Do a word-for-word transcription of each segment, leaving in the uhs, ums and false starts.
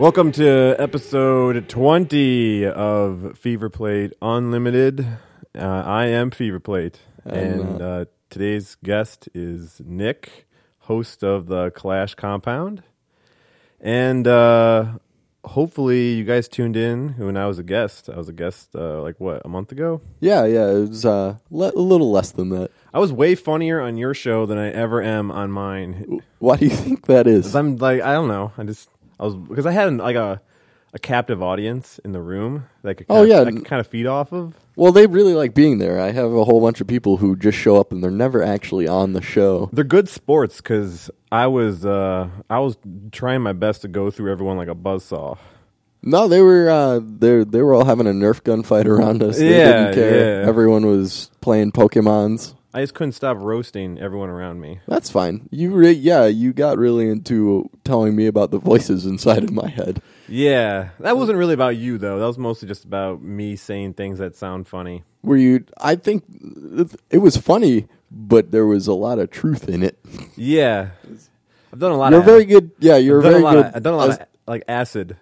Welcome to episode twenty of Fever Plate Unlimited. Uh, I am Fever Plate, and, and uh, today's guest is Nick, host of the Clash Compound. And uh, hopefully you guys tuned in when I was a guest. I was a guest, uh, like, what, a month ago? Yeah, yeah, it was uh, le- a little less than that. I was way funnier on your show than I ever am on mine. Why do you think that is? 'Cause I'm like, I don't know. I just... I was because I had like a a captive audience in the room that I could kind oh of, yeah, I could kind of feed off of. Well, they really like being there. I have a whole bunch of people who just show up and they're never actually on the show. They're good sports because I was uh, I was trying my best to go through everyone like a buzzsaw. No, they were uh, they they were all having a Nerf gun fight around us. They yeah, didn't care. Yeah. Everyone was playing Pokemons. I just couldn't stop roasting everyone around me. That's fine. You re- yeah, you got really into telling me about the voices inside of my head. Yeah, that wasn't really about you though. That was mostly just about me saying things that sound funny. Were you? I think it was funny, but there was a lot of truth in it. Yeah, I've done a lot. You're of very good. Yeah, you're I've done very a lot good. Of, I've done a lot as, of like acid.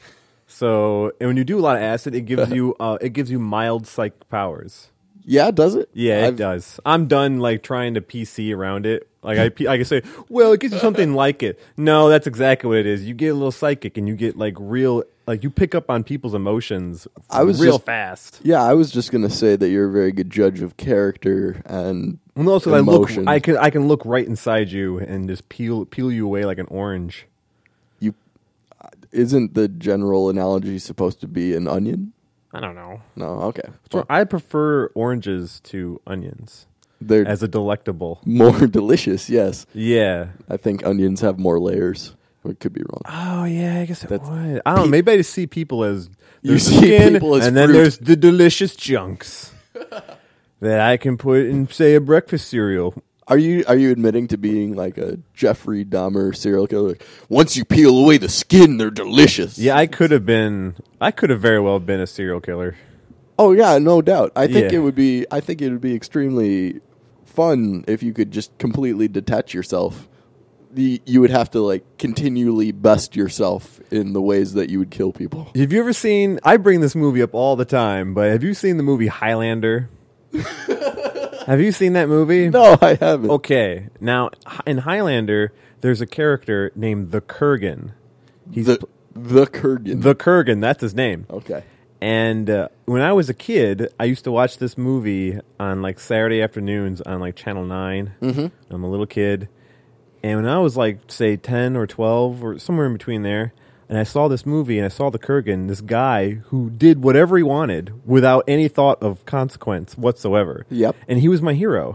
So, and when you do a lot of acid, it gives you uh, it gives you mild psychic powers. Yeah, does it? Yeah, I've, it does. I'm done like trying to P C around it. Like I, I can say, well, it gives you something like it. No, that's exactly what it is. You get a little psychic, and you get like real, like you pick up on people's emotions. I was real just, fast. Yeah, I was just gonna say that you're a very good judge of character and well, also emotion. I look, I can, I can look right inside you and just peel, peel you away like an orange. You isn't the general analogy supposed to be an onion? I don't know. No, okay. So I prefer oranges to onions. They're as a delectable. More delicious, yes. Yeah. I think onions have more layers. I could be wrong. Oh, yeah, I guess it That's, would. I don't know. Maybe I just see people as... You see skin, people as and fruit. then there's the delicious chunks that I can put in, say, a breakfast cereal. Are you are you admitting to being like a Jeffrey Dahmer serial killer? Once you peel away the skin, they're delicious. Yeah, I could have been... I could have very well been a serial killer. Oh, yeah, no doubt. I think Yeah. it would be... I think it would be extremely fun if you could just completely detach yourself. The, you would have to like continually best yourself in the ways that you would kill people. Have you ever seen... I bring this movie up all the time, but have you seen the movie Highlander? Have you seen that movie? No, I haven't. Okay. Now, in Highlander, there's a character named the Kurgan. He's the the Kurgan. The Kurgan, that's his name. Okay. And uh, when I was a kid, I used to watch this movie on like Saturday afternoons on like Channel nine. Mm-hmm. I'm a little kid. And when I was like, say, ten or twelve or somewhere in between there, and I saw this movie and I saw the Kurgan, this guy who did whatever he wanted without any thought of consequence whatsoever. Yep. And he was my hero.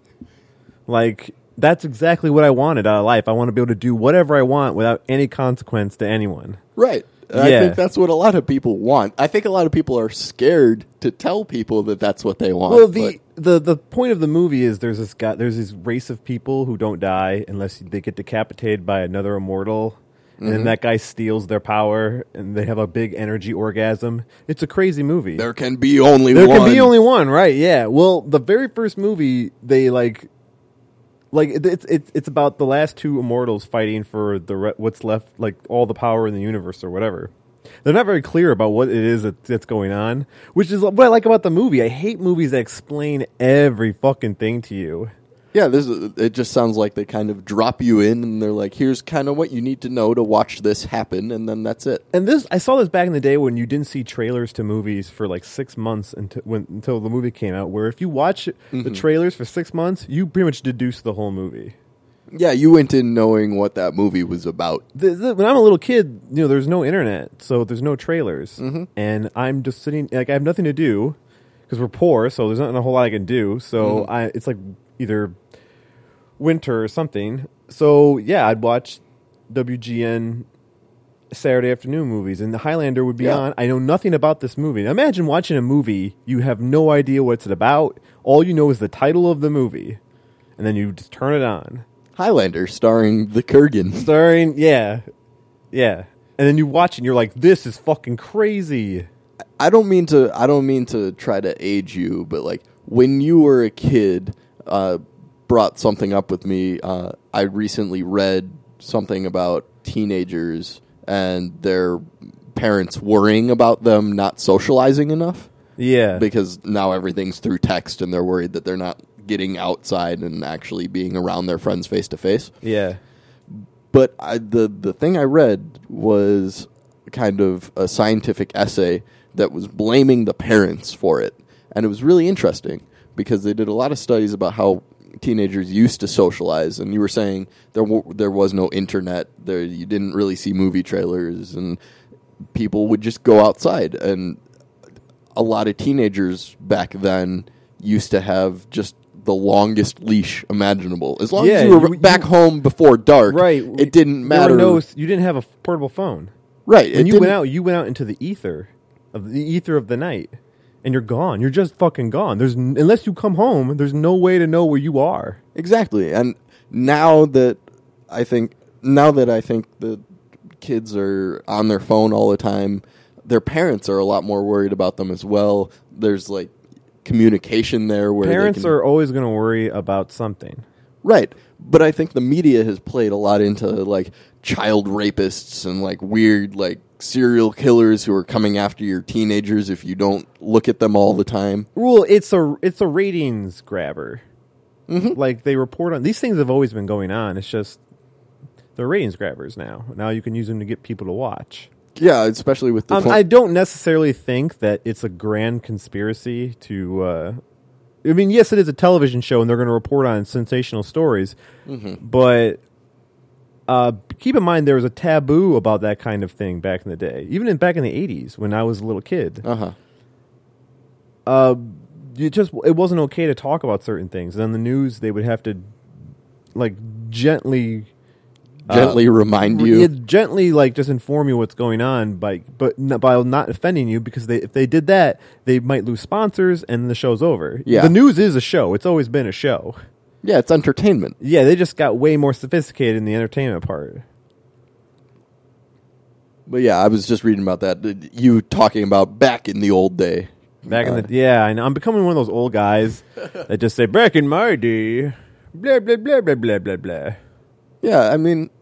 Like, that's exactly what I wanted out of life. I want to be able to do whatever I want without any consequence to anyone. Right. Yeah. I think that's what a lot of people want. I think a lot of people are scared to tell people that that's what they want. Well, the the the point of the movie is there's this guy, there's this race of people who don't die unless they get decapitated by another immortal, and Mm-hmm. then that guy steals their power, and they have a big energy orgasm. It's a crazy movie. there can be only there one. can be only one, right? Yeah. Well, the very first movie, they like, like it's it's it's about the last two immortals fighting for the re- what's left, like all the power in the universe or whatever. They're not very clear about what it is that, that's going on, which is what I like about the movie. I hate movies that explain every fucking thing to you. Yeah, this is, it just sounds like they kind of drop you in and they're like, here's kind of what you need to know to watch this happen, and then that's it. And this, I saw this back in the day when you didn't see trailers to movies for like six months until when, until the movie came out. Where if you watch Mm-hmm. the trailers for six months, you pretty much deduce the whole movie. Yeah, you went in knowing what that movie was about. The, the, when I'm a little kid, you know, there's no internet, so there's no trailers, Mm-hmm. and I'm just sitting like I have nothing to do because we're poor, so there's not a whole lot I can do. So Mm-hmm. I, it's like either winter or something. So yeah, I'd watch W G N Saturday afternoon movies, and the Highlander would be Yeah. on. I know nothing about this movie. Now, imagine watching a movie you have no idea what it's about. All you know is the title of the movie, and then you just turn it on. Highlander, starring the Kurgan. Starring, yeah, yeah, and then you watch it and you're like, "This is fucking crazy." I don't mean to. I don't mean to try to age you, but like when you were a kid, uh, brought something up with me. Uh, I recently read something about teenagers and their parents worrying about them not socializing enough. Yeah. Because now everything's through text, and they're worried that they're not getting outside and actually being around their friends face to face. Yeah. But I, the the thing I read was kind of a scientific essay that was blaming the parents for it. And it was really interesting because they did a lot of studies about how teenagers used to socialize. And you were saying there w- there was no internet. There you didn't really see movie trailers, and people would just go outside. And a lot of teenagers back then used to have just the longest leash imaginable. As long Yeah, as you were you- back you- home before dark, Right. it didn't There matter. were no, you didn't have a portable phone. Right. When it you didn't- went out, you went out into the ether of the ether of the night, and you're gone. You're just fucking gone. There's n- unless you come home, there's no way to know where you are. Exactly. And now that I think now that I think the kids are on their phone all the time, their parents are a lot more worried about them as well. There's like communication there where they Parents can- are always going to worry about something. right. But I think the media has played a lot into like child rapists and like weird like serial killers who are coming after your teenagers if you don't look at them all the time. Well, it's a it's a ratings grabber. Mm-hmm. Like they report on these things have always been going on. It's just they're ratings grabbers now. Now you can use them to get people to watch. Yeah, especially with the Um, twen- I don't necessarily think that it's a grand conspiracy to. Uh, I mean, yes, it is a television show, and they're going to report on sensational stories. Mm-hmm. But uh, keep in mind, there was a taboo about that kind of thing back in the day, even in back in the eighties when I was a little kid. uh-huh. Uh, it just it wasn't okay to talk about certain things. And on the news, they would have to like gently. Gently uh, remind re- you. yeah, gently like just inform you what's going on, by but n- by not offending you, because they if they did that, they might lose sponsors and the show's over. Yeah. The news is a show. It's always been a show. Yeah, it's entertainment. Yeah, they just got way more sophisticated in the entertainment part. But yeah, I was just reading about that. You talking about back in the old day. Back Uh, in the yeah, I know. I'm becoming one of those old guys that just say back in my day, blah blah blah blah blah blah blah. Yeah, I mean,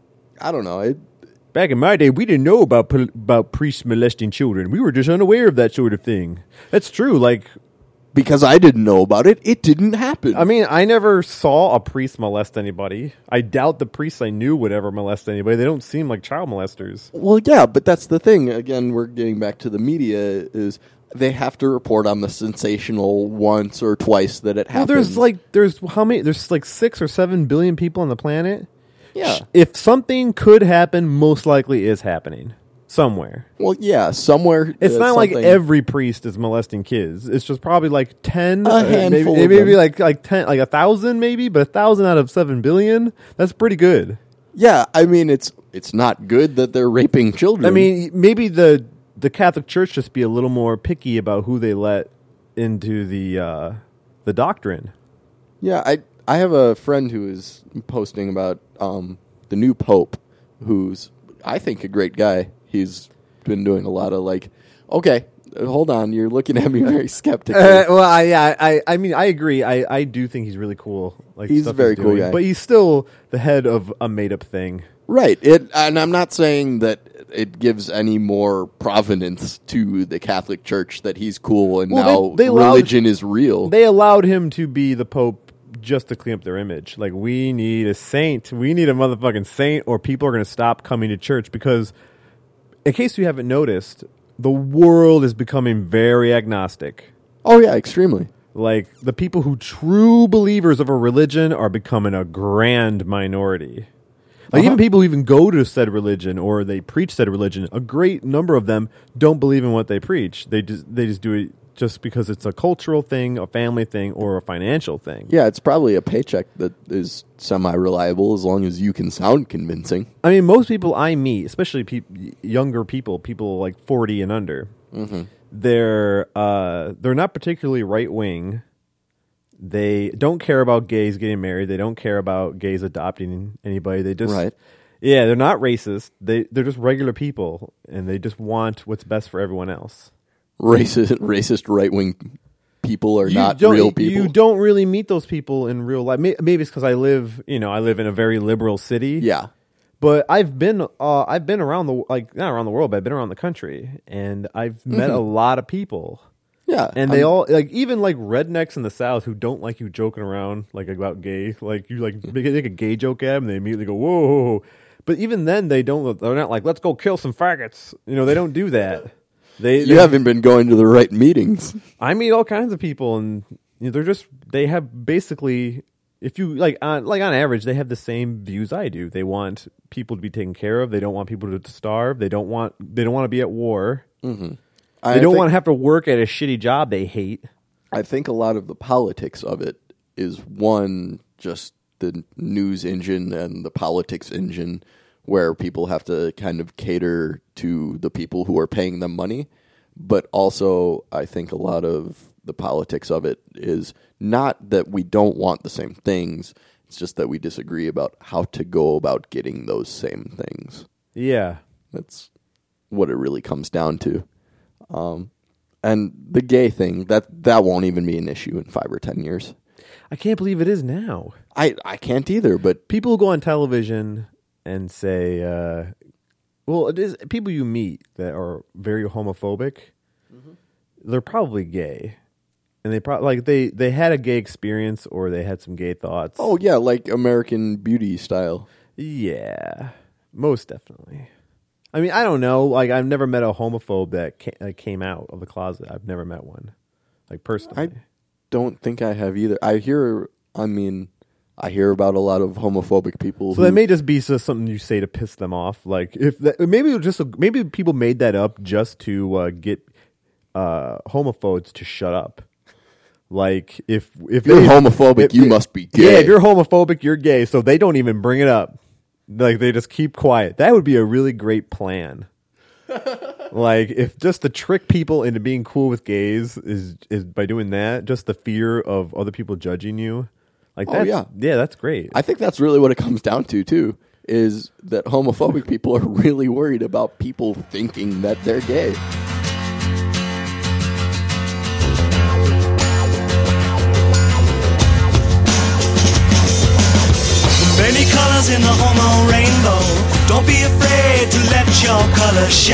I don't know. It, Back in my day, we didn't know about pol- about priests molesting children. We were just unaware of that sort of thing. That's true. Like, because I didn't know about it, it didn't happen. I mean, I never saw a priest molest anybody. I doubt the priests I knew would ever molest anybody. They don't seem like child molesters. well, yeah, but that's the thing. Again, we're getting back to the media is they have to report on the sensational once or twice that it Well, happens. there's like there's how many? There's like six or seven billion people on the planet. yeah. If something could happen, most likely is happening somewhere. Well, yeah, somewhere. It's uh, not like something- every priest is molesting kids. It's just probably like ten, A uh, handful maybe, of maybe them. like like ten, like a thousand, maybe, but a thousand out of seven billion. That's pretty good. Yeah, I mean, it's it's not good that they're raping children. I mean, maybe the the Catholic Church just be a little more picky about who they let into the uh, the doctrine. yeah, I I have a friend who is posting about um, the new pope, who's I think a great guy. He's been doing a lot of like, okay, hold on, you're looking at me very skeptically. Uh, well, I, yeah, I, I mean, I agree. I, I do think he's really cool. Like, He's stuff a very cool doing. guy. But he's still the head of a made-up thing. Right. It, and I'm not saying that it gives any more provenance to the Catholic Church that he's cool and Well, now they- they allowed- religion is real. They allowed him to be the Pope just to clean up their image. Like, we need a saint. We need a motherfucking saint, or people are going to stop coming to church. Because, in case you haven't noticed, the world is becoming very agnostic. oh yeah, extremely. Like, the people who true believers of a religion are becoming a grand minority. Like, Uh-huh. even people who even go to said religion or they preach said religion, a great number of them don't believe in what they preach. They just they just do it just because it's a cultural thing, a family thing, or a financial thing. Yeah, it's probably a paycheck that is semi-reliable as long as you can sound convincing. I mean, most people I meet, especially peop younger people, people like forty and under, Mm-hmm. they're uh, they're not particularly right wing. They don't care about gays getting married. They don't care about gays adopting anybody. They just, Right. yeah, they're not racist. They they're just regular people, and they just want what's best for everyone else. Racist, racist right-wing people are You not don't- real people. You don't really meet those people in real life. May- Maybe it's because I live, you know, I live in a very liberal city. Yeah. But I've been uh, I've been around the like not around the world, but I've been around the country, and I've met Mm-hmm. a lot of people. Yeah, And they I'm- all like even like rednecks in the South who don't like you joking around like about gay. Like you like make, make a gay joke at them, and they immediately go whoa, whoa, whoa. But even then they don't. They're not like let's go kill some faggots. You know they don't do that. They You they- haven't been going to the right meetings. I meet all kinds of people, and you know, they're just they have basically if you like on like on average they have the same views I do. They want people to be taken care of. They don't want people to starve. They don't want they don't want to be at war. Mm-hmm. They don't want to have to work at a shitty job they hate. I think a lot of the politics of it is one, just the news engine and the politics engine where people have to kind of cater to the people who are paying them money. But also, I think a lot of the politics of it is not that we don't want the same things. It's just that we disagree about how to go about getting those same things. Yeah. That's what it really comes down to. Um, and the gay thing, that that won't even be an issue in five or ten years. I can't believe it is now. I, I can't either, but People go on television and say, uh, well, it is people you meet that are very homophobic. Mm-hmm. They're probably gay. And they probably like they, they had a gay experience or they had some gay thoughts. oh yeah, like American Beauty style. Yeah, most definitely. I mean, I don't know. Like, I've never met a homophobe that came, like, came out of the closet. I've never met one, like personally. I don't think I have either. I hear, I mean, I hear about a lot of homophobic people. so who, that may just be just something you say to piss them off. Like, if that, maybe it was just maybe people made that up just to uh, get uh, homophobes to shut up. Like, if if if you're they- homophobic, if- you must be gay. Yeah, if you're homophobic, you're gay. So they don't even bring it up. Like they just keep quiet. That would be a really great plan. Like if just to trick people into being cool with gays is is by doing that, just the fear of other people judging you. Like Oh, that's, yeah. yeah, that's great. I think that's really what it comes down to, too, is that homophobic people are really worried about people thinking that they're gay. Many colors in the homo rainbow. Don't be afraid to let your colors shine.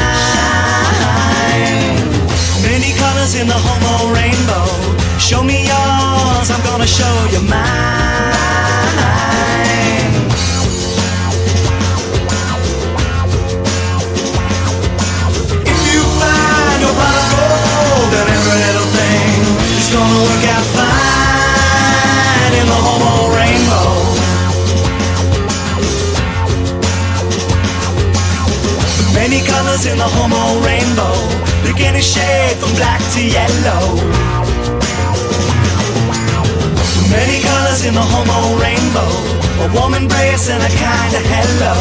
Many colors in the homo rainbow. Show me yours, I'm gonna show you mine. If you find your pot of gold, then every little thing is gonna work out fine in the homo rainbow. Many colors in the homo rainbow, beginning shade from black to yellow. Many colors in the homo rainbow, a warm embrace and a kind of hello.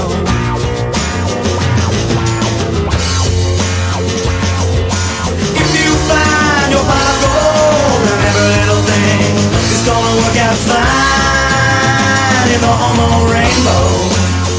If you find your pot of gold, then every little thing is gonna work out fine in the homo rainbow.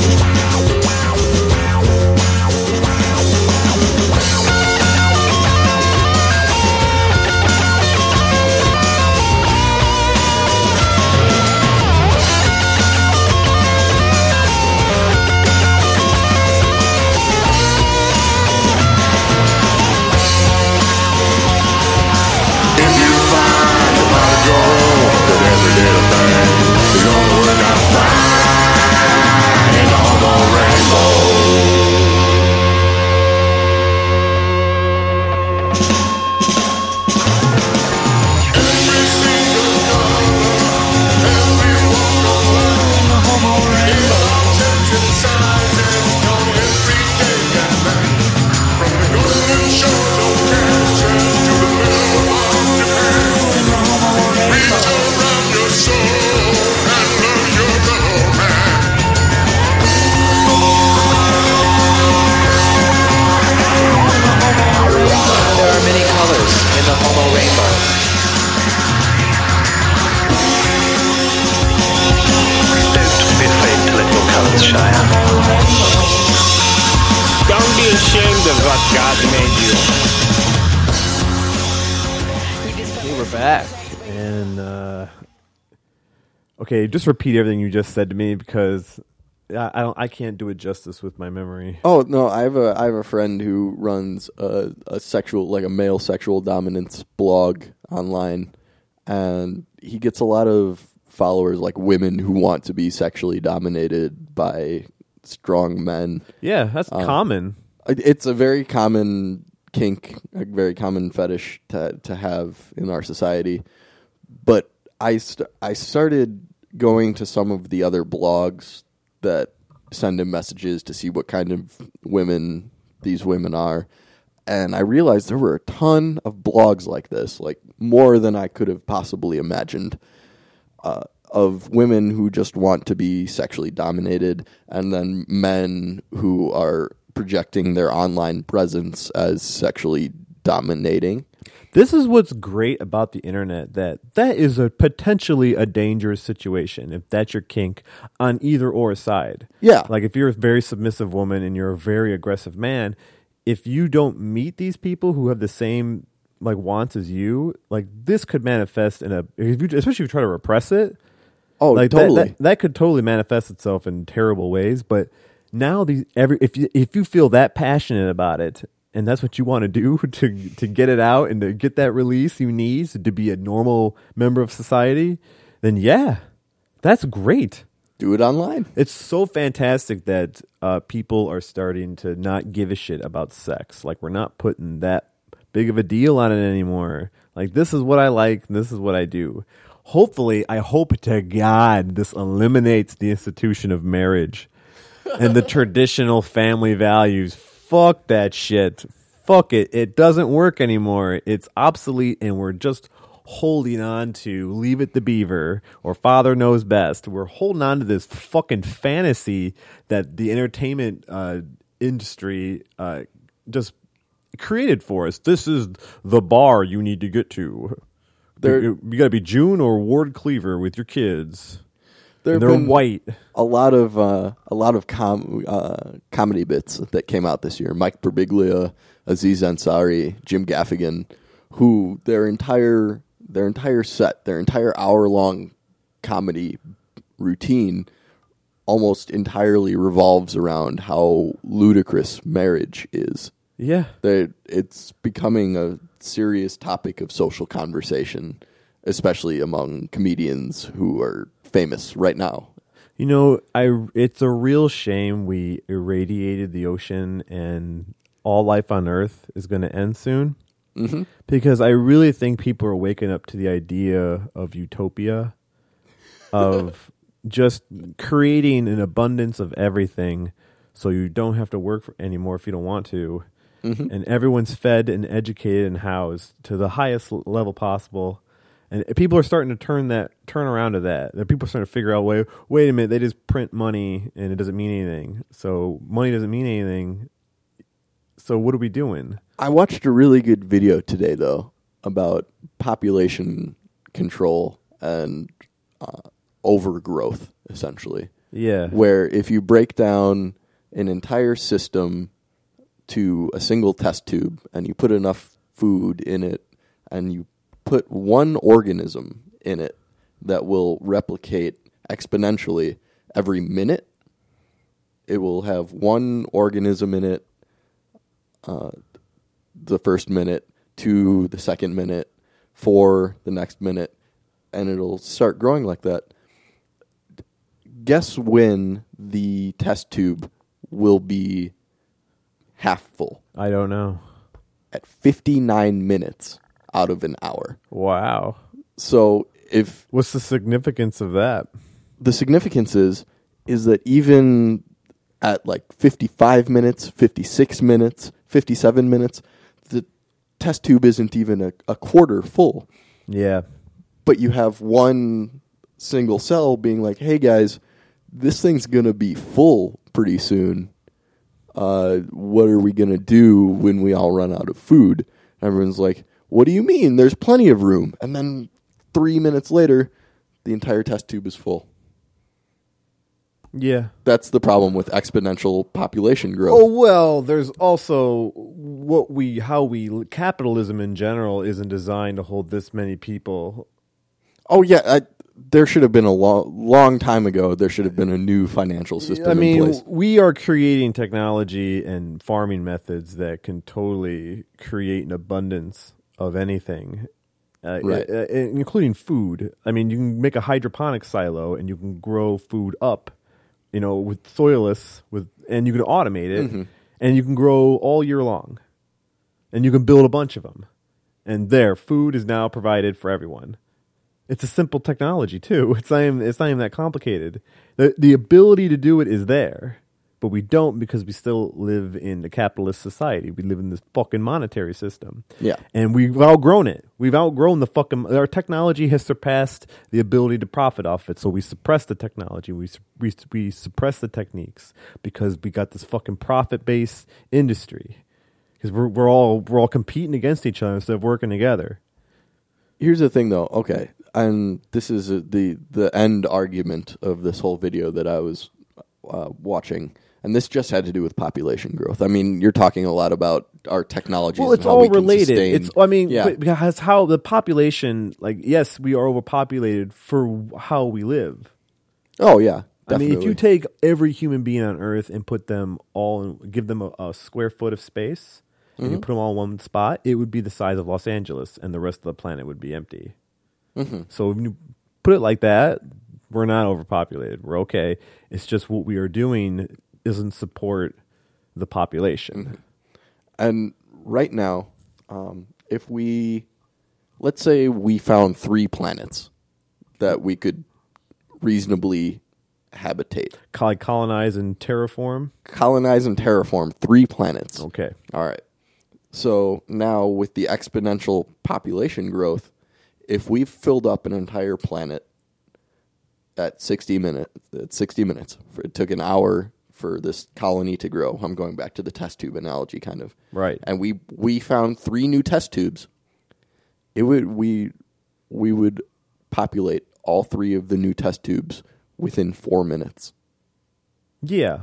There are many colors in the homo rainbow. Don't be afraid to let your colors shine. Don't be ashamed of what God made you. Okay, we're back. And uh okay, just repeat everything you just said to me because I, I don't. I can't do it justice with my memory. Oh no, I have a I have a friend who runs a, a sexual like a male sexual dominance blog online, and he gets a lot of followers, like women who want to be sexually dominated by strong men. Yeah, that's Uh, common. It- It's a very common kink, a very common fetish to to have in our society. But I st- I started going to some of the other blogs that send him messages to see what kind of women these women are. And I realized there were a ton of blogs like this, like more than I could have possibly imagined, uh, of women who just want to be sexually dominated, and then men who are projecting their online presence as sexually dominating. This is what's great about the internet, that that is a potentially a dangerous situation if that's your kink on either or side. Yeah. Like if you're a very submissive woman and you're a very aggressive man, if you don't meet these people who have the same like wants as you, like this could manifest in a, if you, especially if you try to repress it. Oh, like totally. That, that, that could totally manifest itself in terrible ways. But now these every if you if you feel that passionate about it, and that's what you want to do to to get it out and to get that release you need to be a normal member of society, then yeah, that's great. Do it online. It's so fantastic that uh, people are starting to not give a shit about sex. Like we're not putting that big of a deal on it anymore. Like this is what I like, and this is what I do. Hopefully, I hope to God this eliminates the institution of marriage and the traditional family values. Fuck that shit. Fuck it. It doesn't work anymore. It's obsolete, and we're just holding on to Leave It to Beaver or Father Knows Best. We're holding on to this fucking fantasy that the entertainment uh, industry uh, just created for us. This is the bar you need to get to. There- you you got to be June or Ward Cleaver with your kids. There And have they're been white. a lot of uh, a lot of com- uh, comedy bits that came out this year. Mike Birbiglia, Aziz Ansari, Jim Gaffigan, who their entire their entire set, their entire hour long comedy routine, almost entirely revolves around how ludicrous marriage is. Yeah. They, it's becoming a serious topic of social conversation, especially among comedians who are famous right now. You know, I it's a real shame we irradiated the ocean and all life on Earth is going to end soon. Mm-hmm. Because I really think people are waking up to the idea of utopia, of just creating an abundance of everything so you don't have to work for anymore if you don't want to. Mm-hmm. And everyone's fed and educated and housed to the highest l- level possible. And people are starting to turn that turn around to that. The people are starting to figure out, wait, wait a minute, they just print money and it doesn't mean anything. So money doesn't mean anything. So what are we doing? I watched a really good video today, though, about population control and uh, overgrowth, essentially. Yeah. Where if you break down an entire system to a single test tube and you put enough food in it and you put one organism in it that will replicate exponentially every minute, it will have one organism in it uh, the first minute, two the second minute, four the next minute, and it'll start growing like that. Guess when the test tube will be half full? I don't know. At fifty-nine minutes out of an hour. Wow. So if What's the significance of that? the significance is, is that even at like fifty-five minutes, fifty-six minutes, fifty-seven minutes, the test tube isn't even a, a quarter full. Yeah. But you have one single cell being like, hey guys, this thing's going to be full pretty soon. Uh, what are we going to do when we all run out of food? Everyone's like, what do you mean? There's plenty of room. And then three minutes later, the entire test tube is full. Yeah. That's the problem with exponential population growth. Oh, well, there's also what we, how we, capitalism in general isn't designed to hold this many people. Oh, yeah. I, there should have been a lo- long time ago. There should have been a new financial system I mean, in place. we are creating technology and farming methods that can totally create an abundance of anything, uh, Right. uh, including food. I mean, you can make a hydroponic silo and you can grow food up, you know, with soilless, with and you can automate it, Mm-hmm. and you can grow all year long, and you can build a bunch of them, and there, food is now provided for everyone. It's a simple technology too. It's not even, it's not even that complicated. The the ability to do it is there, but we don't because we still live in a capitalist society. We live in this fucking monetary system. Yeah. And we've outgrown it. We've outgrown the fucking our technology has surpassed the ability to profit off it. So we suppress the technology. We su- we, su- we suppress the techniques because we got this fucking profit-based industry. Because we're we're all we're all competing against each other instead of working together. Here's the thing, though. Okay, and this is uh the the end argument of this whole video that I was uh, watching, and this just had to do with population growth. I mean, you're talking a lot about our technologies. Well, and it's how all we can related. sustain- It's I mean, yeah, but because how the population, like, yes, we are overpopulated for how we live. oh yeah. I mean, if definitely. you take every human being on Earth and put them all, in, give them a, a square foot of space, and Mm-hmm. you put them all in one spot, it would be the size of Los Angeles, and the rest of the planet would be empty. Mm-hmm. So if you put it like that, we're not overpopulated. We're okay. It's just what we are doing doesn't support the population. And right now, um, if we, let's say we found three planets that we could reasonably habitate, Like colonize and terraform. colonize and terraform three planets. Okay. All right. So now with the exponential population growth, if we've filled up an entire planet at sixty minutes, at sixty minutes, it took an hour for this colony to grow. I'm going back to the test tube analogy, kind of. Right. And we we found three new test tubes. It would we we would populate all three of the new test tubes within four minutes. Yeah.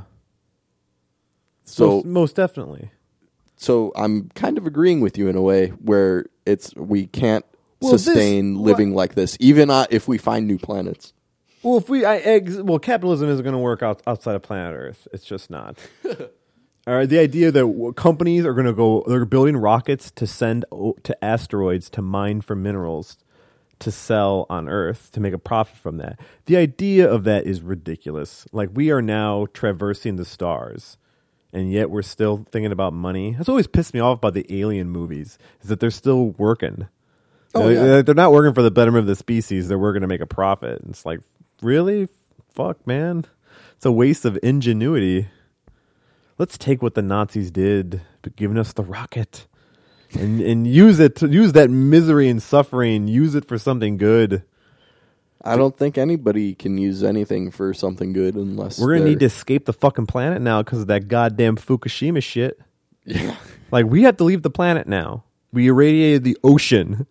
So most, most definitely. so I'm kind of agreeing with you in a way where it's we can't Well, this- sustain living like this, even uh, if we find new planets. Well, if we, I, ex, well, capitalism isn't going to work out outside of planet Earth. It's just not. All right, the idea that w- companies are going to go, they're building rockets to send o- to asteroids to mine for minerals to sell on Earth to make a profit from that. The idea of that is ridiculous. Like, we are now traversing the stars, and yet we're still thinking about money. That's always pissed me off about the alien movies, is that they're still working. Oh, They- yeah. They're not working for the betterment of the species. They're working to make a profit. And it's like, really? Fuck, man. It's a waste of ingenuity. Let's take what the Nazis did, but giving us the rocket, and and use it to use that misery and suffering. Use it for something good. I don't think anybody can use anything for something good unless We're gonna they're- need to escape the fucking planet now because of that goddamn Fukushima shit. Yeah. Like, we have to leave the planet now. We irradiated the ocean.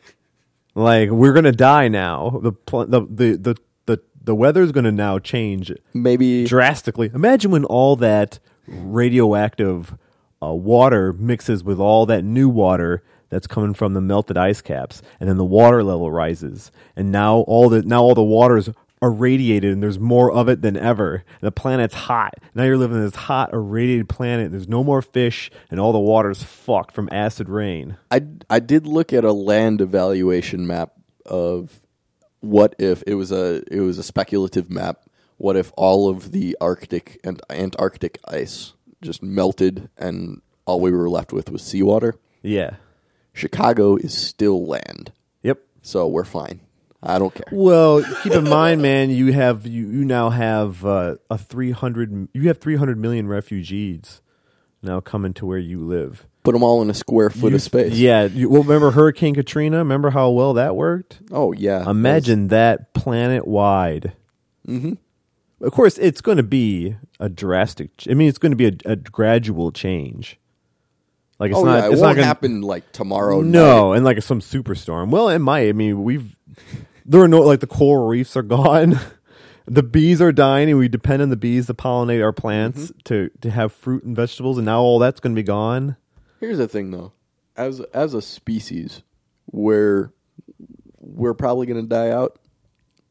Like, we're gonna die now. The pl- the the the the, the weather's gonna now change Maybe drastically. Imagine when all that radioactive uh, water mixes with all that new water that's coming from the melted ice caps, and then the water level rises, and now all the now all the waters are radiated, and there's more of it than ever. The planet's hot. Now you're living in this hot, irradiated planet. There's no more fish, and all the water's fucked from acid rain. I I did look at a land evaluation map of what if it was a it was a speculative map. What if all of the Arctic and Antarctic ice just melted and all we were left with was seawater? Yeah. Chicago is still land, Yep. so we're fine. I don't care. Well, keep in mind, man, you have you, you now have uh, a three hundred you have three hundred million refugees now coming to where you live. Put them all in a square foot You- of space. Yeah. You, well, remember Hurricane Katrina? Remember how well that worked? Oh yeah. Imagine that planet wide. Mm-hmm. Of course, it's going to be a drastic. ch- I mean, it's going to be a, a gradual change. Like it's Oh not. yeah. It it's won't not gonna, happen like tomorrow. No, night. and like some superstorm. Well, it might. I mean, we've there are no like the coral reefs are gone. The bees are dying, and we depend on the bees to pollinate our plants Mm-hmm. to to have fruit and vegetables. And now all that's going to be gone. Here's the thing, though. As as a species, we're we're probably going to die out.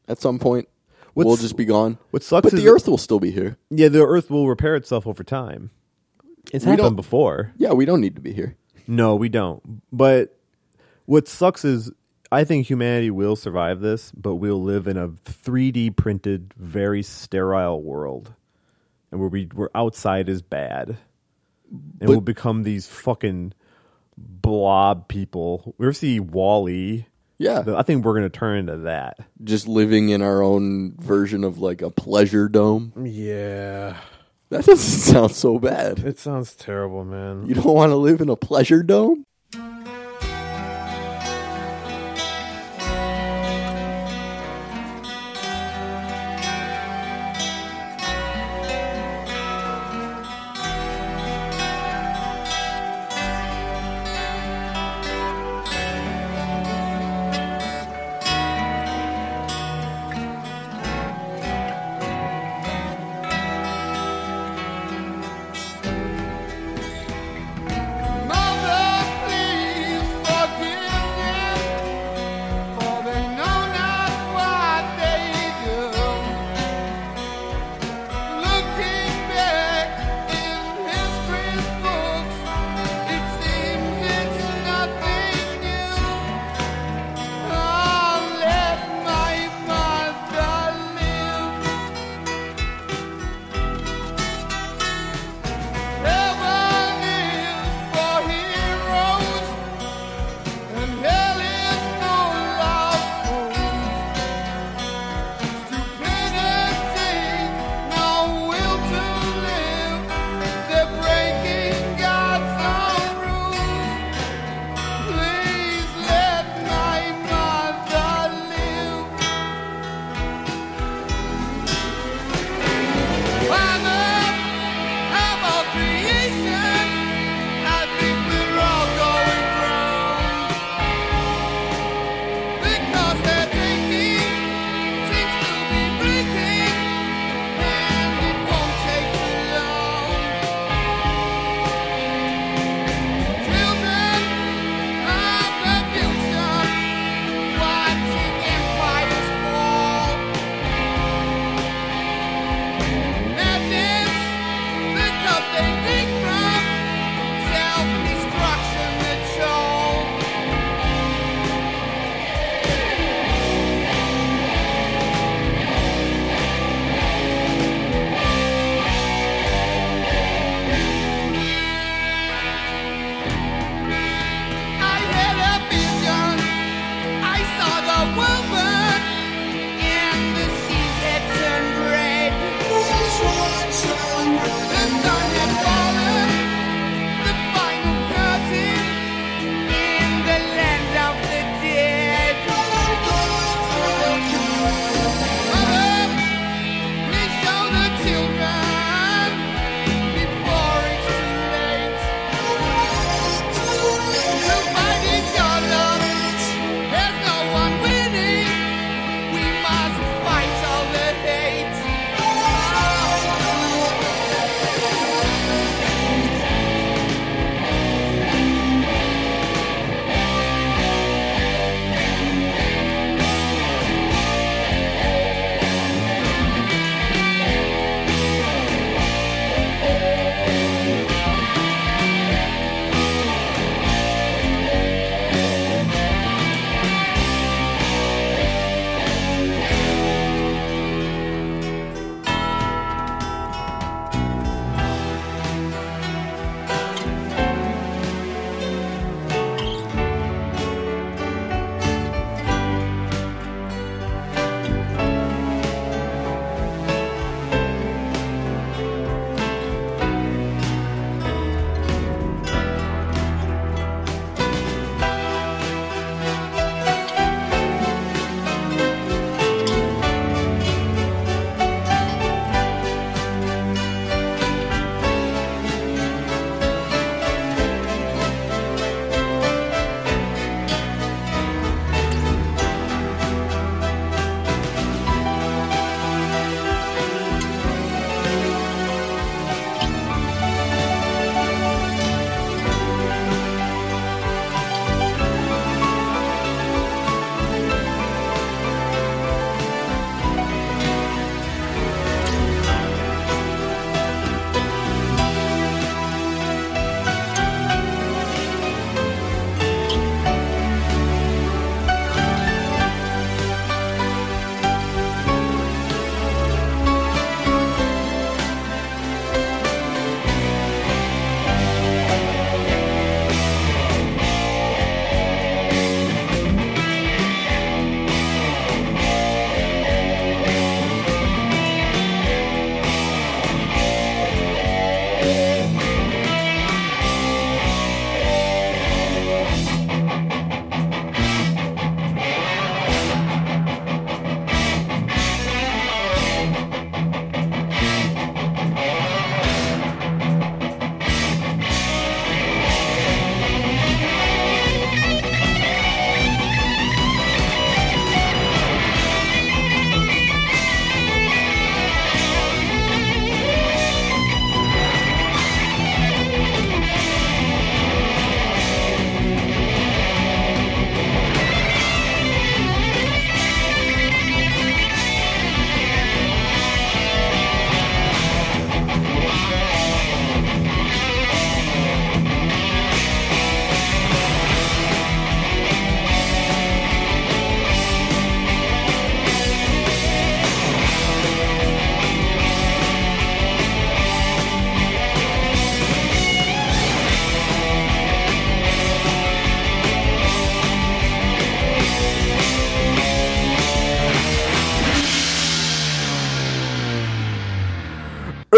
at some point. What's- we'll just be gone. what sucks but is the that- Earth will still be here. Yeah, the Earth will repair itself over time. It's We happened don't- before. Yeah, we don't need to be here. No, we don't. But what sucks is I think humanity will survive this, but we'll live in a three D printed, very sterile world, and where we where outside is bad, and But- we'll become these fucking blob people. We ever see Wall-E? Yeah, I think we're gonna turn into that. just living in our own version of like a pleasure dome. Yeah, That doesn't sound so bad. it sounds terrible, man. You don't want to live in a pleasure dome? Mother,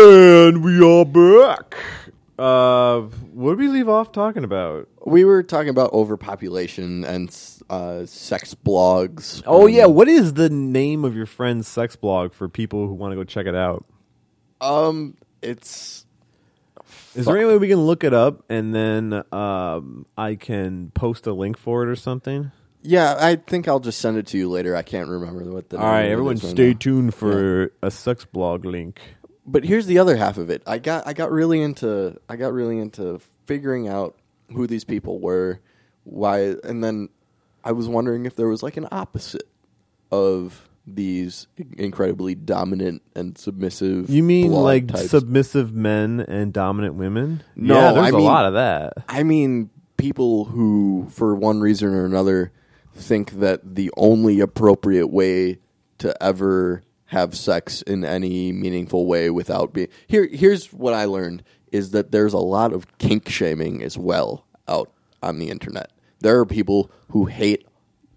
And we are back. Uh, what did we leave off talking about? We were talking about overpopulation and uh, sex blogs. Oh, and, yeah. What is the name of your friend's sex blog for people who want to go check it out? Um, it's. Is fuck. there any way we can look it up and then um, I can post a link for it or something? Yeah, I think I'll just send it to you later. I can't remember what the. All right, name of it everyone, is right stay now. tuned for a sex blog link. But here's the other half of it. I got I got really into I got really into figuring out who these people were, why, and then I was wondering if there was like an opposite of these incredibly dominant and submissive. You mean blog like types. submissive men and dominant women? No, yeah, there's I a mean- lot of that. I mean, people who, for one reason or another, think that the only appropriate way to ever have sex in any meaningful way without being here. Here's what I learned: is that there's a lot of kink shaming as well out on the internet. There are people who hate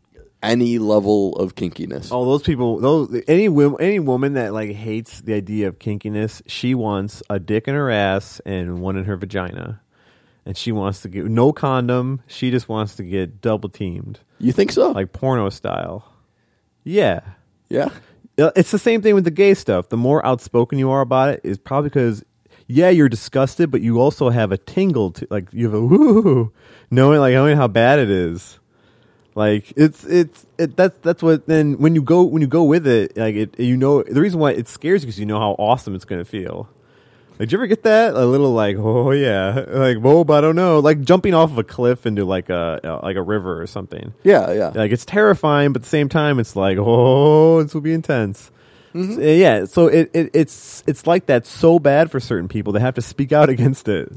any level of kinkiness. Oh, those people, those any wo- any woman that like hates the idea of kinkiness, she wants a dick in her ass and one in her vagina, and she wants to get no condom. She just wants to get double teamed, You think so? like porno style. Yeah, yeah. Uh, it's the same thing with the gay stuff. The more outspoken you are about it, is probably because yeah, you're disgusted, but you also have a tingle to like you have a woo, knowing like knowing how bad it is. Like it's it's it, that's that's what then when you go when you go with it, like it, you know the reason why it scares you because you know how awesome it's gonna feel. Like, did you ever get that a little like oh yeah like whoa but I don't know like jumping off of a cliff into like a uh, like a river or something. Yeah, yeah. Like it's terrifying, but at the same time it's like oh this will be intense. Mm-hmm. So, yeah, so it, it it's it's like that so bad for certain people they have to speak out against it.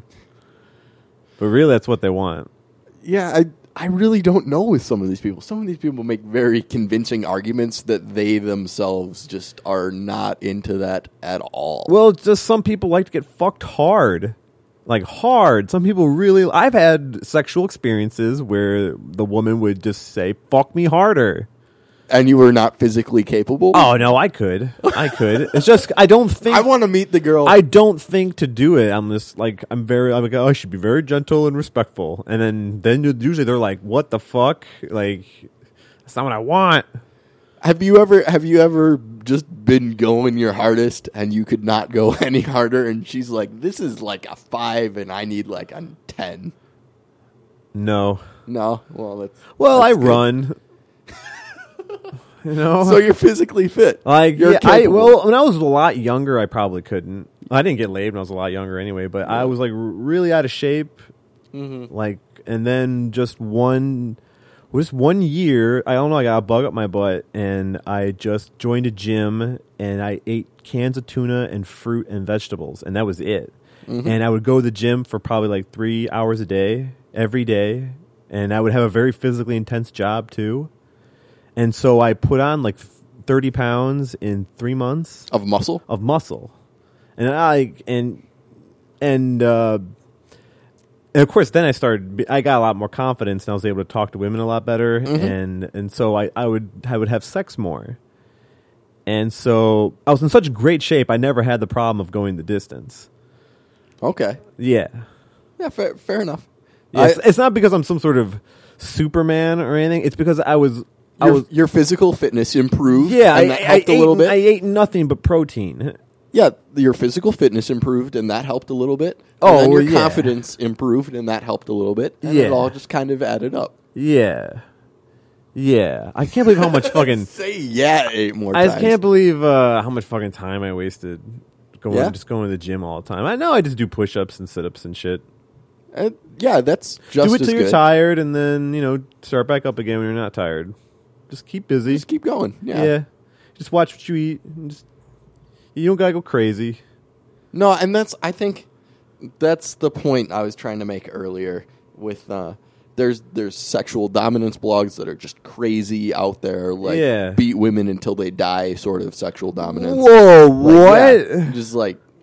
But really, that's what they want. Yeah, I I really don't know with some of these people. Some of these people make very convincing arguments that they themselves just are not into that at all. Well, just some people like to get fucked hard. Like hard. Some people really I've had sexual experiences where the woman would just say, "Fuck me harder." And you were not physically capable? Oh, no, I could. I could. It's just I don't think I want to meet the girl. I don't think to do it. I'm just like I'm very. I'm like oh, I should be very gentle and respectful. And then then usually they're like, "What the fuck?" Like that's not what I want. have you ever have you ever just been going your hardest and you could not go any harder and she's like, "This is like a five and I need like a ten." No. No. Well, that's Well, that's I good. run. You know, So you're physically fit. like you're yeah, I capable. well when I was a lot younger, I probably couldn't. I didn't get laid when I was a lot younger anyway. But I was like r- really out of shape. Mm-hmm. Like, and then just one, just one year, I don't know. I got a bug up my butt, and I just joined a gym, and I ate cans of tuna and fruit and vegetables, and that was it. Mm-hmm. And I would go to the gym for probably like three hours a day, every day, and I would have a very physically intense job too. And so I put on like thirty pounds in three months Of muscle? of muscle, and I and and uh, and of course then I started. I got a lot more confidence, and I was able to talk to women a lot better, Mm-hmm. and and so I, I would I would have sex more, and so I was in such great shape. I never had the problem of going the distance. Okay. Yeah, Yeah, fair, fair enough. yeah. I- it's, it's not because I'm some sort of Superman or anything. It's because I was I your, was your physical fitness improved. yeah. and I, that I helped a ate, little bit. I ate nothing but protein. Yeah, your physical fitness improved, and that helped a little bit. And Oh, then your well, yeah. confidence improved, and that helped a little bit. And Yeah. it all just kind of added up. Yeah. Yeah. I can't believe how much fucking Say yeah eight more I times. just can't believe uh, how much fucking time I wasted going Yeah? just going to the gym all the time. I know I just do push ups and sit ups and shit. Uh, yeah, that's just do it as till you're good. tired and then, you know, start back up again when you're not tired. Just keep busy. Just keep going. Yeah. yeah. Just watch what you eat. And just, you don't gotta go crazy. No, and that's I think that's the point I was trying to make earlier with uh there's there's sexual dominance blogs that are just crazy out there, like Yeah. beat women until they die sort of sexual dominance. Whoa, Like, what? yeah, just like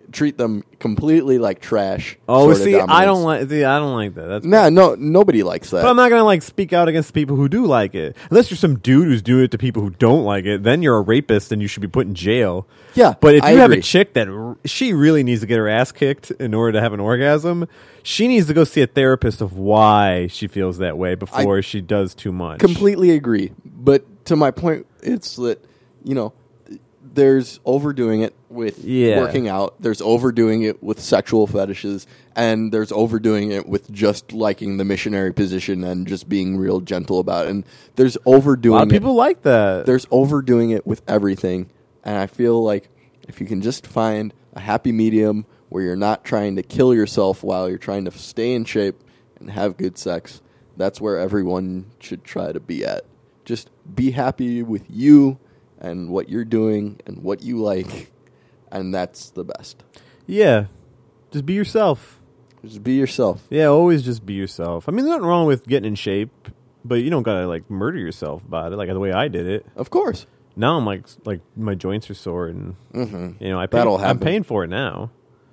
treat them completely like trash. Oh, sort of see, I dominance. don't like. See, I don't like that. That's Nah, no, nobody likes that. But I'm not gonna like speak out against people who do like it. Unless you're some dude who's doing it to people who don't like it, then you're a rapist and you should be put in jail. Yeah, But if I you have a agree. chick that r- she really needs to get her ass kicked in order to have an orgasm, she needs to go see a therapist of why she feels that way before she does too much. Completely agree. But to my point, it's that, you know, there's overdoing it with Yeah. working out. There's overdoing it with sexual fetishes. And there's overdoing it with just liking the missionary position and just being real gentle about it. And there's A overdoing lot of it. people like that. There's overdoing it with everything. And I feel like if you can just find a happy medium where you're not trying to kill yourself while you're trying to stay in shape and have good sex, that's where everyone should try to be at. Just be happy with you and what you're doing and what you like, and that's the best. Yeah. Just be yourself. Just be yourself. Yeah, always just be yourself. I mean, there's nothing wrong with getting in shape, but you don't gotta like murder yourself about it, like the way I did it. Of course. Now I'm like like my joints are sore and Mm-hmm. you know I pay, That'll I'm happen. paying for it now.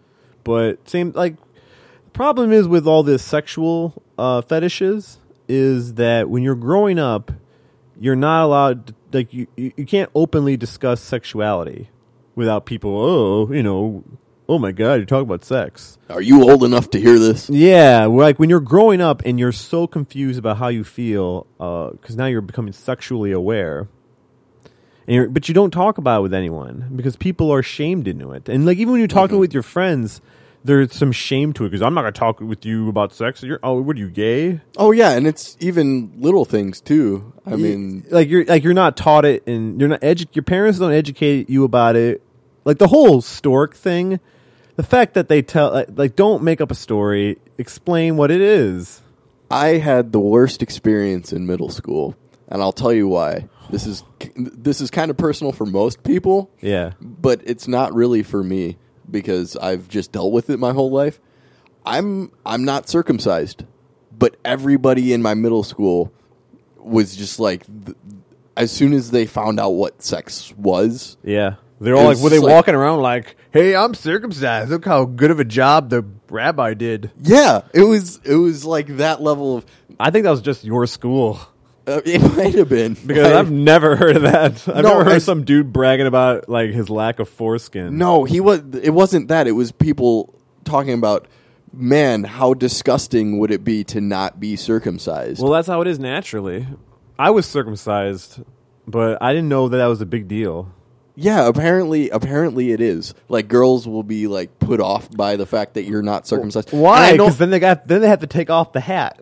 But same like the problem is with all this sexual uh, fetishes is that when you're growing up, you're not allowed to, like you you you can't openly discuss sexuality without people. Oh, you know, oh my God, you're talking about sex. Are you old enough to hear this? Yeah, like when you're growing up and you're so confused about how you feel, because now you're becoming sexually aware, and you're, but you don't talk about it with anyone because people are shamed into it. And like even when you're talking Mhm. with your friends, there's some shame to it because I'm not going to talk with you about sex. You're oh, what are you gay? Oh, yeah, and it's even little things, too. I mean, like you're like you're not taught it, and you're not edu- your parents don't educate you about it. Like the whole stork thing, the fact that they tell like, like don't make up a story, explain what it is. I had the worst experience in middle school, and I'll tell you why. This is this is kind of personal for most people, Yeah. but it's not really for me because I've just dealt with it my whole life. I'm I'm not circumcised, but everybody in my middle school was just like, th- as soon as they found out what sex was, Yeah. They're all It like, was were they just like- walking around like, hey, I'm circumcised. Look how good of a job the rabbi did. yeah, it was it was like that level of. I think that was just your school. Uh, it might have been Because I- I've never heard of that. I've No, never heard I- of some dude bragging about like his lack of foreskin. No, he was. It wasn't that. It was people talking about, man, how disgusting would it be to not be circumcised? Well, that's how it is naturally. I was circumcised, but I didn't know that that was a big deal. yeah, apparently, apparently it is. Like girls will be like put off by the fact that you're not circumcised. And Why? I know Because then they got then they have to take off the hat.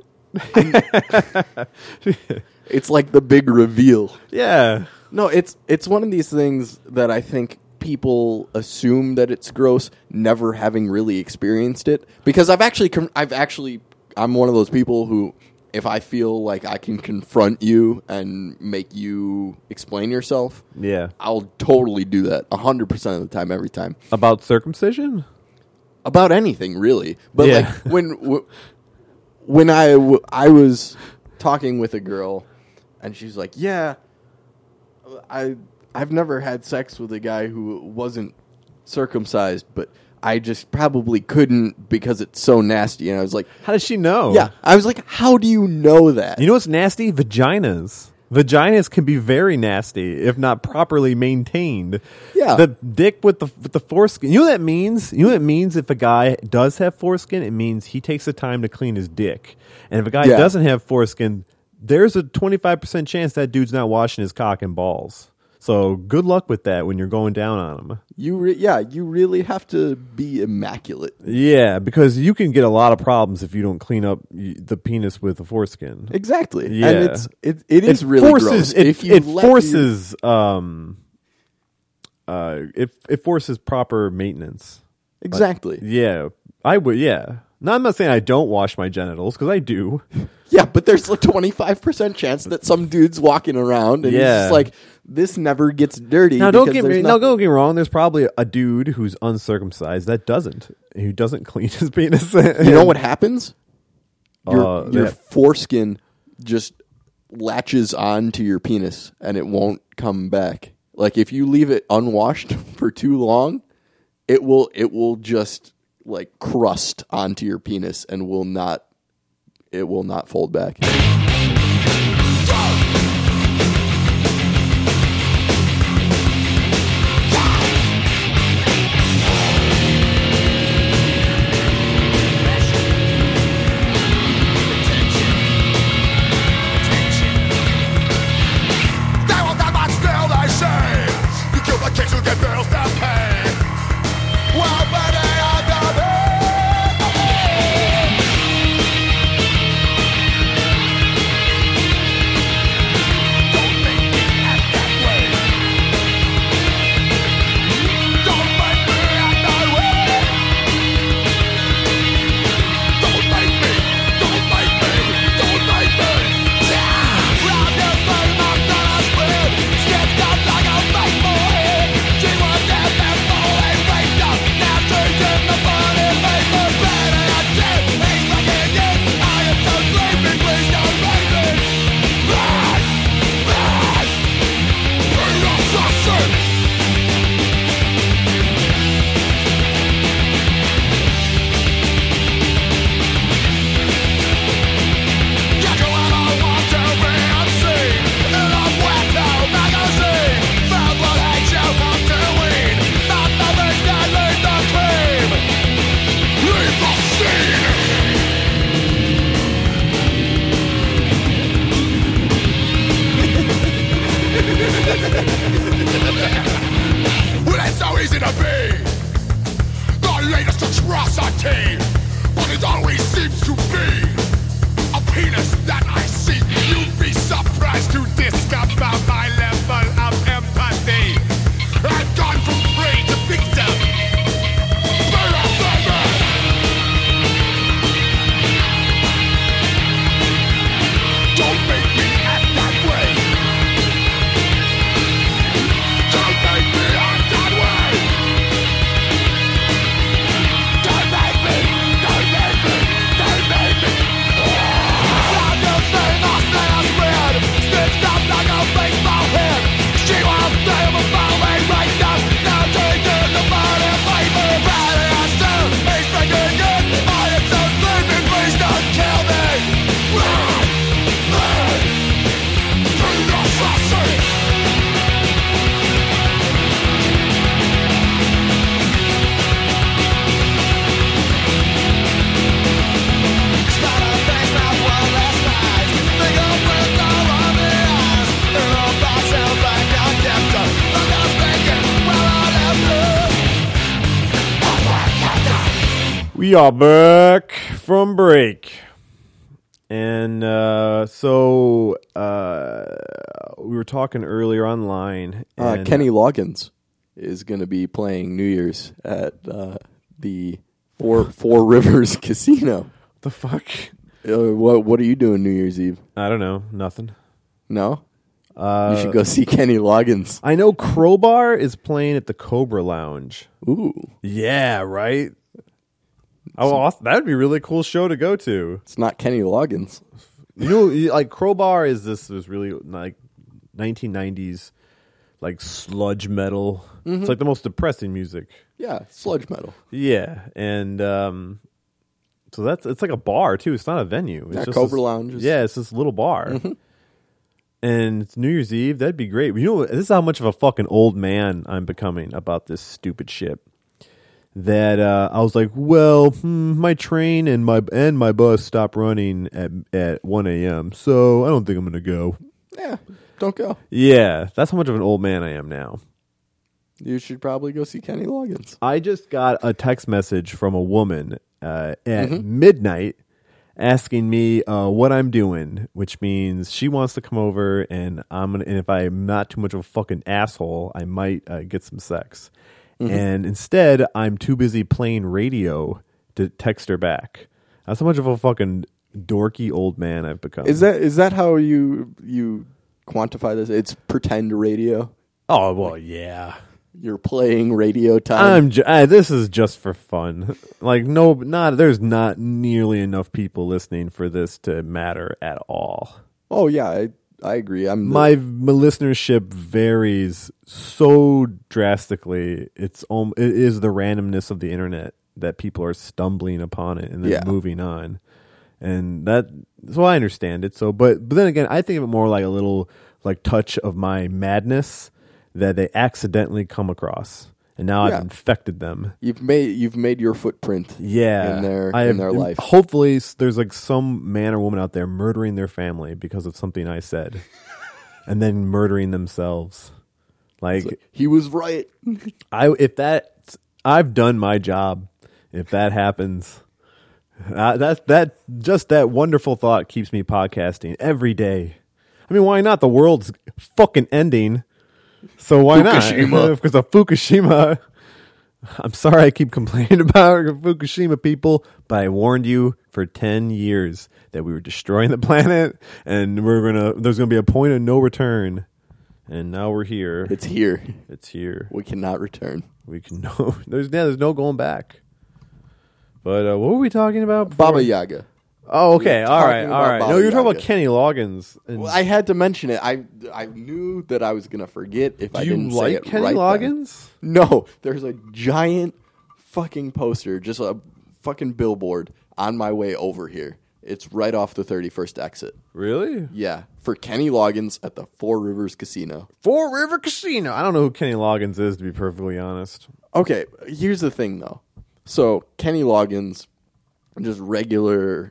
it's like the big reveal. Yeah. No, it's it's one of these things that I think people assume that it's gross, never having really experienced it. Because I've actually, com- I've actually, I'm one of those people who, if I feel like I can confront you and make you explain yourself, Yeah. I'll totally do that a hundred percent of the time, every time, About circumcision? about anything really. But Yeah. like when w- when I w- I was talking with a girl, and she's like, "Yeah, I I've never had sex with a guy who wasn't circumcised, but I just probably couldn't because it's so nasty." And I was like, How does she know? "Yeah." I was like, "How do you know that?" You know what's nasty? Vaginas. Vaginas can be very nasty if not properly maintained. Yeah. The dick with the with the foreskin. You know what that means? You know what it means if a guy does have foreskin? It means he takes the time to clean his dick. And if a guy Yeah. doesn't have foreskin, there's a twenty-five percent chance that dude's not washing his cock and balls. So good luck with that when you're going down on him. You re- yeah, you really have to be immaculate. Yeah, because you can get a lot of problems if you don't clean up y- the penis with the foreskin. Exactly. Yeah. And it's it, it is really forces, gross. It, if you it let your- forces um uh it it forces proper maintenance. Exactly. Yeah, I would. Yeah, no, I'm not saying I don't wash my genitals because I do. Yeah, but there's a twenty-five percent chance that some dude's walking around and he's Yeah. just like, this never gets dirty. Now don't because get me. there's Now nothing- don't get me wrong. There's probably a dude who's uncircumcised that doesn't. Who doesn't clean his penis. You know what happens? Your, Uh, your that- foreskin just latches onto your penis and it won't come back. Like if you leave it unwashed for too long, it will it will just like crust onto your penis and will not it will not fold back. We are back from break. And uh, so uh, we were talking earlier online. Uh, and Kenny Loggins is going to be playing New Year's at uh, the Four Four Rivers Casino. The fuck? Uh, what What are you doing New Year's Eve? I don't know. Nothing. No? Uh, you should go see Kenny Loggins. I know Crowbar is playing at the Cobra Lounge. Ooh. Yeah, right? Oh, awesome. That would be a really cool show to go to. It's not Kenny Loggins. You know, you- like Crowbar is this was really like nineteen nineties like sludge metal. Mm-hmm. It's like the most depressing music. Yeah, sludge metal. Yeah, and um, so that's it's like a bar too. It's not a venue. It's Yeah, just Cobra this- Lounge is- Yeah, it's this little bar. Mm-hmm. And it's New Year's Eve. That'd be great. You know, this is how much of a fucking old man I'm becoming about this stupid shit. That uh, I was like, well, hmm, my train and my and my bus stop running at at one a.m. So I don't think I'm gonna go. Yeah, don't go. Yeah, that's how much of an old man I am now. You should probably go see Kenny Loggins. I just got a text message from a woman uh, at Mm-hmm. midnight asking me uh, what I'm doing, which means she wants to come over, and I'm gonna. And if I'm not too much of a fucking asshole, I might uh, get some sex. Mm-hmm. And instead, I'm too busy playing radio to text her back. That's how much of a fucking dorky old man I've become. Is that is that how you you quantify this? It's pretend radio. Oh well, yeah. You're playing radio time. I'm. Ju- uh, this is just for fun. Like no, not there's not nearly enough people listening for this to matter at all. oh yeah, I, I agree. I'm the- my, my listenership varies so drastically. It's um, it is the randomness of the internet that people are stumbling upon it and then Yeah. moving on, and that so I understand it. So, but but then again, I think of it more like a little like touch of my madness that they accidentally come across, and now Yeah. I've infected them. You've made you've made your footprint. Yeah, in their I in have- their life. Hopefully, s- there's like some man or woman out there murdering their family because of something I said, and then murdering themselves. Like He was right. I, if that, I've done my job. If that happens, uh, that that just that wonderful thought keeps me podcasting every day. I mean, why not? The world's fucking ending. So why Fukushima. not? Because of Fukushima. I'm sorry I keep complaining about Fukushima, people, but I warned you for ten years that we were destroying the planet and we're gonna. There's gonna be a point of no return, and now we're here. It's here. It's here. We cannot return. We can no. There's yeah, there's no going back. But uh, what were we talking about? before? Baba Yaga. Oh, okay. We were All right. talking All about right. Baba No, you were talking Yaga. about Kenny Loggins. And Well, I had to mention it. I I knew that I was gonna forget if do I you didn't say like it Kenny right then. Loggins? No, there's a giant fucking poster, just a fucking billboard on my way over here. It's right off the thirty-first exit. Really? Yeah, for Kenny Loggins at the Four Rivers Casino. Four River Casino. I don't know who Kenny Loggins is, to be perfectly honest. Okay, here's the thing though. So Kenny Loggins, just regular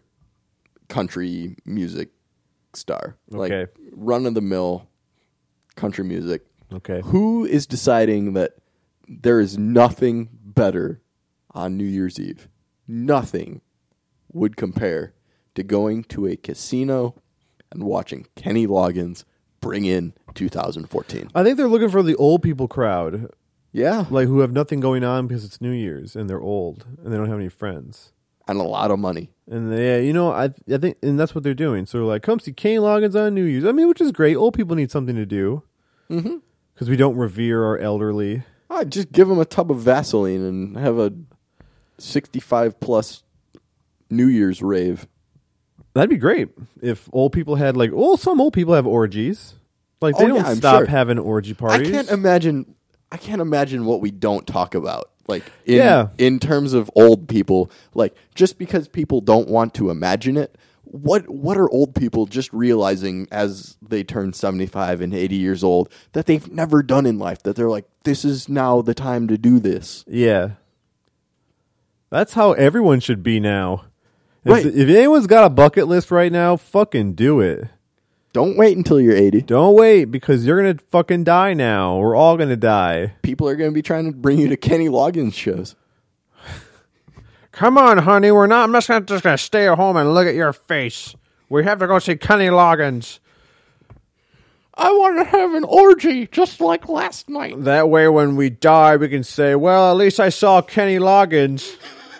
country music star, like Okay. run of the mill country music. Okay. Who is deciding that there is nothing better on New Year's Eve? Nothing would compare to going to a casino and watching Kenny Loggins bring in two thousand fourteen. I think they're looking for the old people crowd, Yeah, like who have nothing going on because it's New Year's and they're old and they don't have any friends. and a lot of money. And they, yeah, you know, I I think, and that's what they're doing. So they're like, come see Kenny Loggins on New Year's. I mean, which is great. Old people need something to do because mm-hmm. we don't revere our elderly. I'd just give him a tub of Vaseline and have a sixty-five plus New Year's rave. That'd be great if old people had like, well, some old people have orgies. Like they Oh, don't yeah, I'm stop sure. having orgy parties. I can't imagine. I can't imagine what we don't talk about. Like in, Yeah. in terms of old people, like just because people don't want to imagine it, what what are old people just realizing as they turn seventy-five and eighty years old that they've never done in life? That they're like, this is now the time to do this. Yeah, that's how everyone should be now. If, Right. if anyone's got a bucket list right now, fucking do it. Don't wait until you're eighty. Don't wait because you're gonna fucking die now. We're all gonna die. People are going to be trying to bring you to Kenny Loggins shows. Come on, honey. We're not. I'm just gonna, just gonna stay at home and look at your face. We have to go see Kenny Loggins. I want to have an orgy just like last night. That way, when we die, we can say, "Well, at least I saw Kenny Loggins."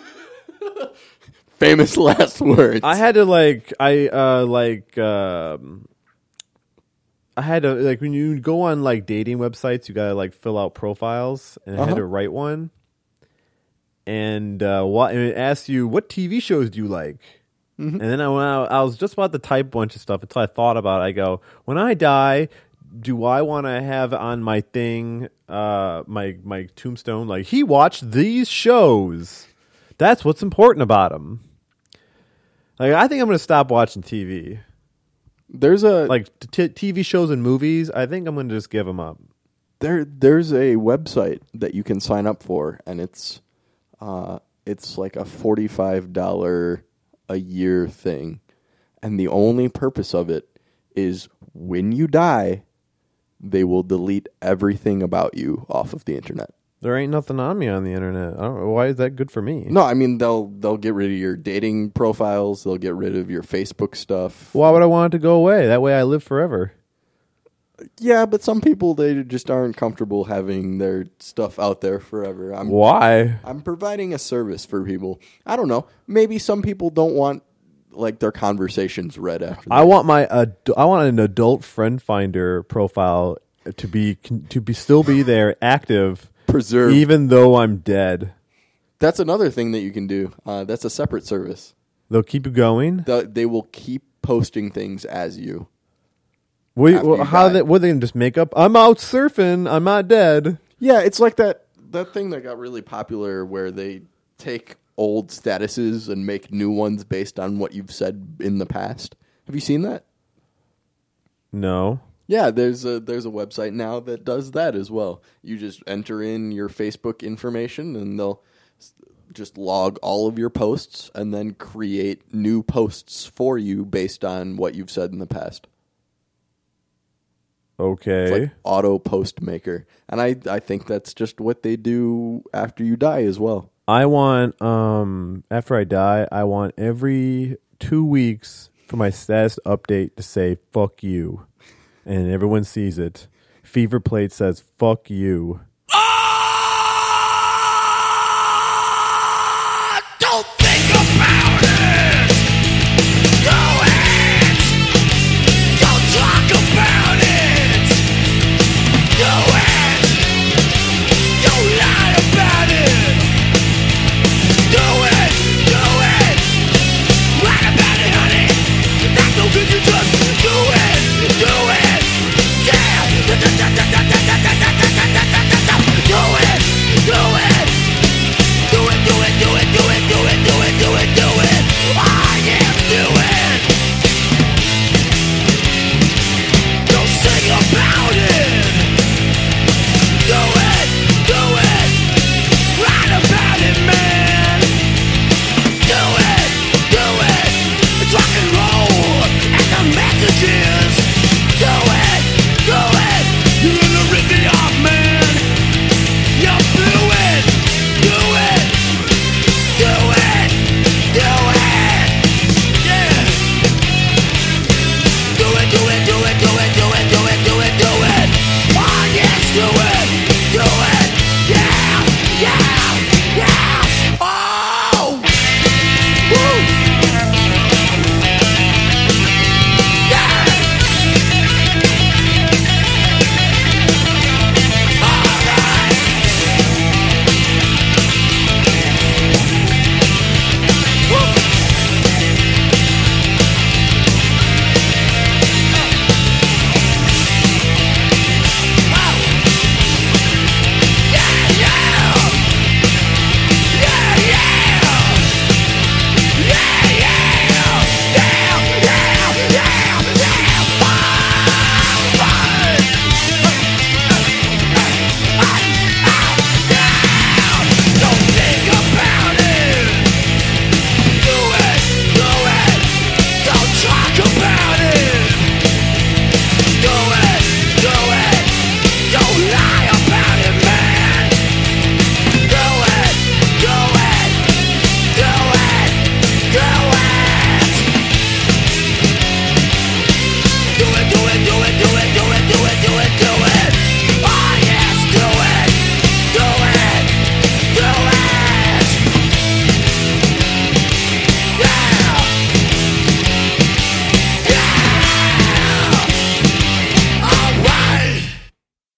Famous last words. I had to like, I uh like, um, I had to like when you go on like dating websites, you gotta like fill out profiles, and I had Uh-huh. to write one. And uh, what and it asks you what T V shows do you like? Mm-hmm. And then I, when I, I was just about to type a bunch of stuff until I thought about it. I go, when I die, do I want to have on my thing, uh, my my tombstone, like he watched these shows? That's what's important about him. Like I think I'm gonna stop watching T V, There's a like t- T V shows and movies. I think I'm gonna just give them up. there there's a website that you can sign up for, and it's uh it's like a forty-five dollars a year thing, and the only purpose of it is when you die, they will delete everything about you off of the internet. There ain't nothing on me on the internet. I don't know why is that good for me. No, I mean they'll they'll get rid of your dating profiles, they'll get rid of your Facebook stuff. Why would I want it to go away? That way I live forever. Yeah, but some people they just aren't comfortable having their stuff out there forever. I'm Why? I'm providing a service for people. I don't know. Maybe some people don't want like their conversations read after. I want my ad- I want an adult friend finder profile to be to be still be there active, preserve. even though I'm dead. That's another thing that you can do. Uh, that's a separate service. They'll keep you going. The, they will keep posting things as you. Wait, after well, you how die. they? What, they can just make up? I'm out surfing. I'm not dead. Yeah, it's like that that thing that got really popular where they take old statuses and make new ones based on what you've said in the past. Have you seen that? No. Yeah, there's a there's a website now that does that as well. You just enter in your Facebook information and they'll s- just log all of your posts and then create new posts for you based on what you've said in the past. Okay. It's like auto post maker. And I, I think that's just what they do after you die as well. I want um after I die, I want every two weeks for my status update to say "fuck you," and everyone sees it. Fever Plate says "fuck you,"